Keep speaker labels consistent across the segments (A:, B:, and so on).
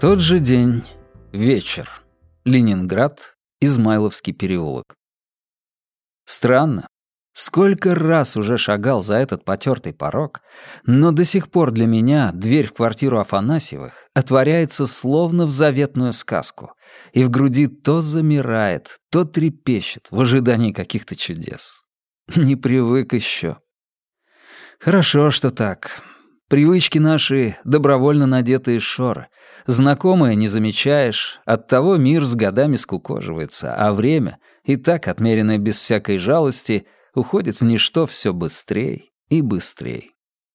A: Тот же день. Вечер. Ленинград. Измайловский переулок. Странно. Сколько раз уже шагал за этот потертый порог, но до сих пор для меня дверь в квартиру Афанасьевых отворяется словно в заветную сказку, и в груди то замирает, то трепещет в ожидании каких-то чудес. Не привык еще. Хорошо, что так. Привычки наши — добровольно надетые шоры. Знакомое не замечаешь, оттого мир с годами скукоживается, а время, и так отмеренное без всякой жалости, уходит в ничто все быстрее и быстрее.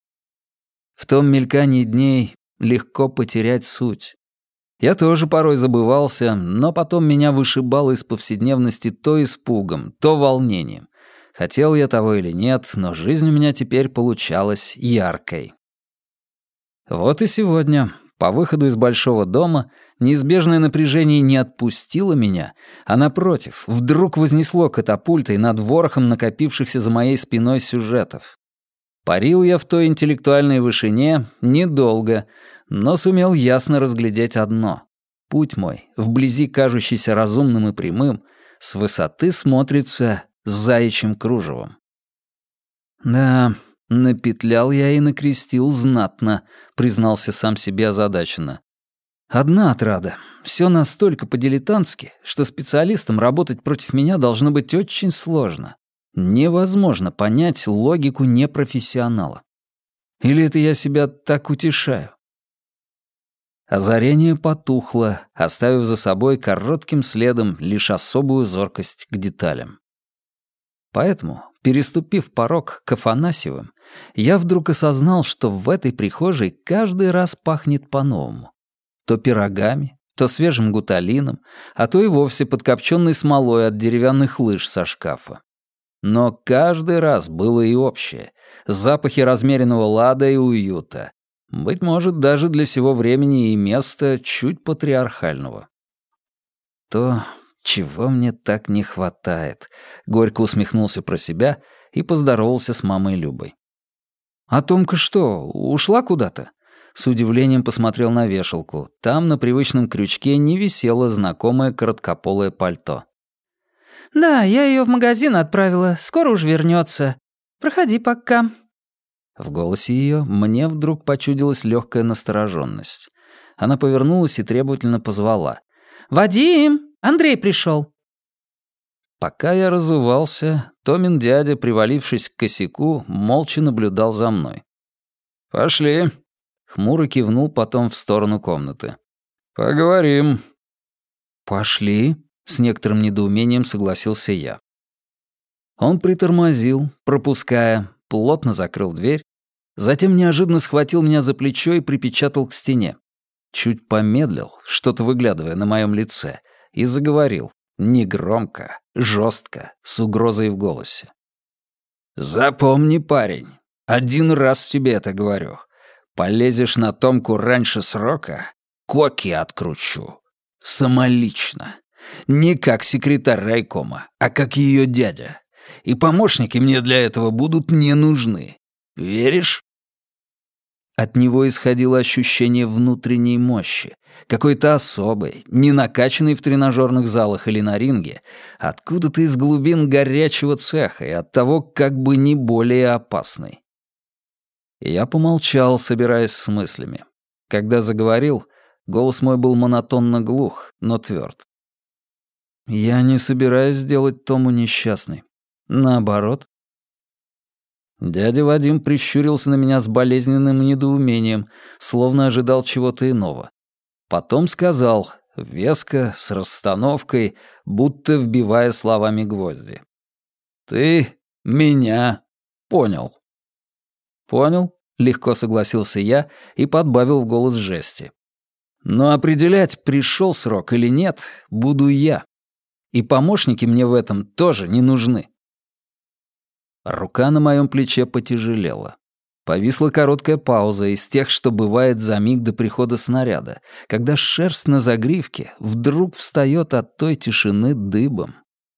A: В том мелькании дней легко потерять суть. Я тоже порой забывался, но потом меня вышибало из повседневности то испугом, то волнением. Хотел я того или нет, но жизнь у меня теперь получалась яркой. Вот и сегодня, по выходу из большого дома, неизбежное напряжение не отпустило меня, а, напротив, вдруг вознесло катапультой над ворохом накопившихся за моей спиной сюжетов. Парил я в той интеллектуальной вышине недолго, но сумел ясно разглядеть одно. Путь мой, вблизи кажущийся разумным и прямым, с высоты смотрится заячьим кружевом. Да, напетлял я и накрестил знатно, признался сам себе озадаченно. Одна отрада. Все настолько по-дилетантски, что специалистам работать против меня должно быть очень сложно. Невозможно понять логику непрофессионала. Или это я себя так утешаю? Озарение потухло, оставив за собой коротким следом лишь особую зоркость к деталям. Поэтому, переступив порог к Афанасьевым, я вдруг осознал, что в этой прихожей каждый раз пахнет по-новому. То пирогами, то свежим гуталином, а то и вовсе подкопченной смолой от деревянных лыж со шкафа. Но каждый раз было и общее — запахи размеренного лада и уюта, быть может, даже для сего времени и места чуть патриархального. То, чего мне так не хватает, горько усмехнулся про себя и поздоровался с мамой Любой. «А Томка что, ушла куда-то?» С удивлением посмотрел на вешалку. Там на привычном крючке не висело знакомое короткополое пальто.
B: «Да, я ее в магазин отправила. Скоро уж вернется. Проходи пока».
A: В голосе ее мне вдруг почудилась легкая настороженность. Она повернулась и требовательно позвала.
B: «Вадим, Андрей пришел».
A: Пока я разувался, Томин дядя, привалившись к косяку, молча наблюдал за мной. «Пошли», — хмуро кивнул потом в сторону комнаты. «Поговорим». «Пошли», — с некоторым недоумением согласился я. Он притормозил, пропуская, плотно закрыл дверь, затем неожиданно схватил меня за плечо и припечатал к стене. Чуть помедлил, что-то выглядывая на моем лице, и заговорил, негромко, жестко, с угрозой в голосе. «Запомни, парень, один раз тебе это говорю. Полезешь на Томку раньше срока, коки откручу. Самолично. Не как секретарь райкома, а как ее дядя. И помощники мне для этого будут не нужны. Веришь?» От него исходило ощущение внутренней мощи, какой-то особой, не накачанной в тренажерных залах или на ринге, откуда-то из глубин горячего цеха и оттого как бы не более опасной. Я помолчал, собираясь с мыслями. Когда заговорил, голос мой был монотонно глух, но тверд. «Я не собираюсь сделать Тому несчастной. Наоборот». Дядя Вадим прищурился на меня с болезненным недоумением, словно ожидал чего-то иного. Потом сказал, веско, с расстановкой, будто вбивая словами гвозди. «Ты меня понял». «Понял», — легко согласился я и подбавил в голос жести. «Но определять, пришел срок или нет, буду я. И помощники мне в этом тоже не нужны». Рука на моем плече потяжелела. Повисла короткая пауза из тех, что бывает за миг до прихода снаряда, когда шерсть на загривке вдруг встает от той тишины дыбом.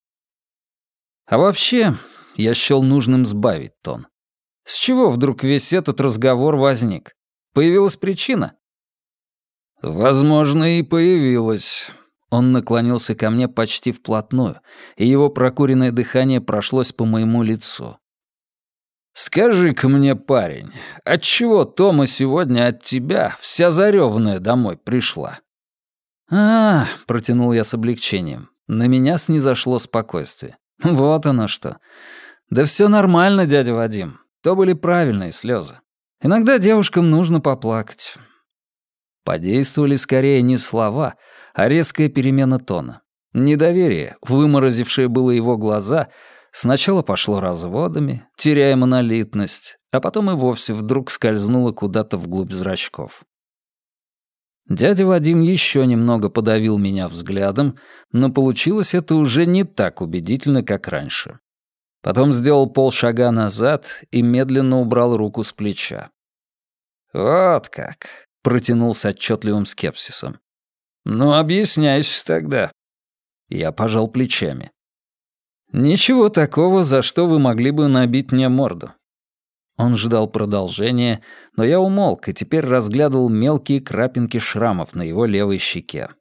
A: А вообще, я счёл нужным сбавить тон. С чего вдруг весь этот разговор возник? Появилась причина? «Возможно, и появилась». Он наклонился ко мне почти вплотную, и его прокуренное дыхание прошлось по моему лицу. «Скажи-ка мне, парень, отчего Тома сегодня от тебя вся зарёванная домой пришла?» Протянул я с облегчением. На меня снизошло спокойствие. «Вот оно что. Да всё нормально, дядя Вадим. То были правильные слёзы. Иногда девушкам нужно поплакать». Подействовали скорее не слова, а резкая перемена тона. Недоверие, выморозившее было его глаза, сначала пошло разводами, теряя монолитность, а потом и вовсе вдруг скользнуло куда-то вглубь зрачков. Дядя Вадим еще немного подавил меня взглядом, но получилось это уже не так убедительно, как раньше. Потом сделал полшага назад и медленно убрал руку с плеча. «Вот как», — протянул с отчетливым скепсисом. «Ну, объясняйся тогда». Я пожал плечами. «Ничего такого, за что вы могли бы набить мне морду». Он ждал продолжения, но я умолк и теперь разглядывал мелкие крапинки шрамов на его левой щеке.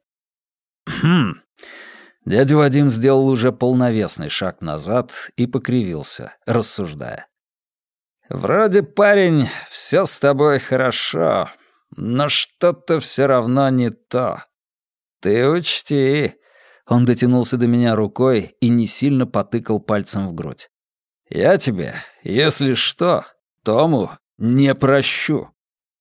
A: Дядя Вадим сделал уже полновесный шаг назад и покривился, рассуждая. «Вроде, парень, все с тобой хорошо, но что-то все равно не то. Ты учти». Он дотянулся до меня рукой и не сильно потыкал пальцем в грудь. «Я тебе, если что, Тому не прощу».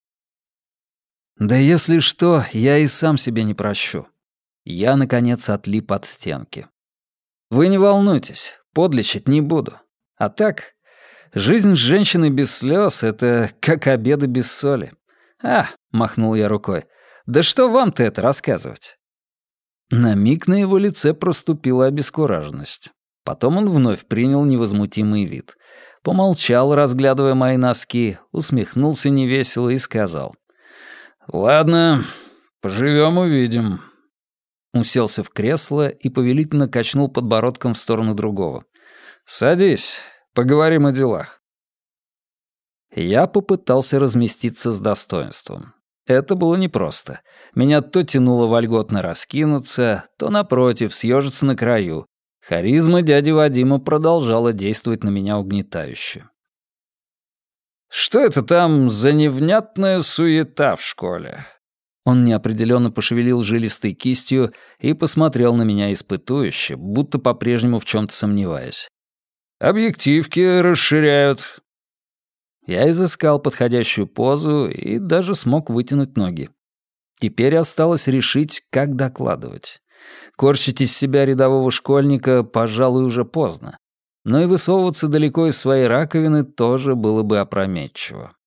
A: Да если что, я и сам себе не прощу. Я, наконец, отлип от стенки. Вы не волнуйтесь, подлечить не буду. А так, жизнь с женщиной без слез — это как обеды без соли. Махнул я рукой, да что вам-то это рассказывать? На миг на его лице проступила обескураженность. Потом он вновь принял невозмутимый вид. Помолчал, разглядывая мои носки, усмехнулся невесело и сказал. «Ладно, поживем-увидим». Уселся в кресло и повелительно качнул подбородком в сторону другого. «Садись, поговорим о делах». Я попытался разместиться с достоинством. Это было непросто. Меня то тянуло вольготно раскинуться, то, напротив, съежиться на краю. Харизма дяди Вадима продолжала действовать на меня угнетающе. «Что это там за невнятная суета в школе?» Он неопределенно пошевелил жилистой кистью и посмотрел на меня испытующе, будто по-прежнему в чем-то сомневаясь. «Объективки расширяют». Я изыскал подходящую позу и даже смог вытянуть ноги. Теперь осталось решить, как докладывать. Корчить из себя рядового школьника, пожалуй, уже поздно. Но и высовываться далеко из своей раковины тоже было бы опрометчиво.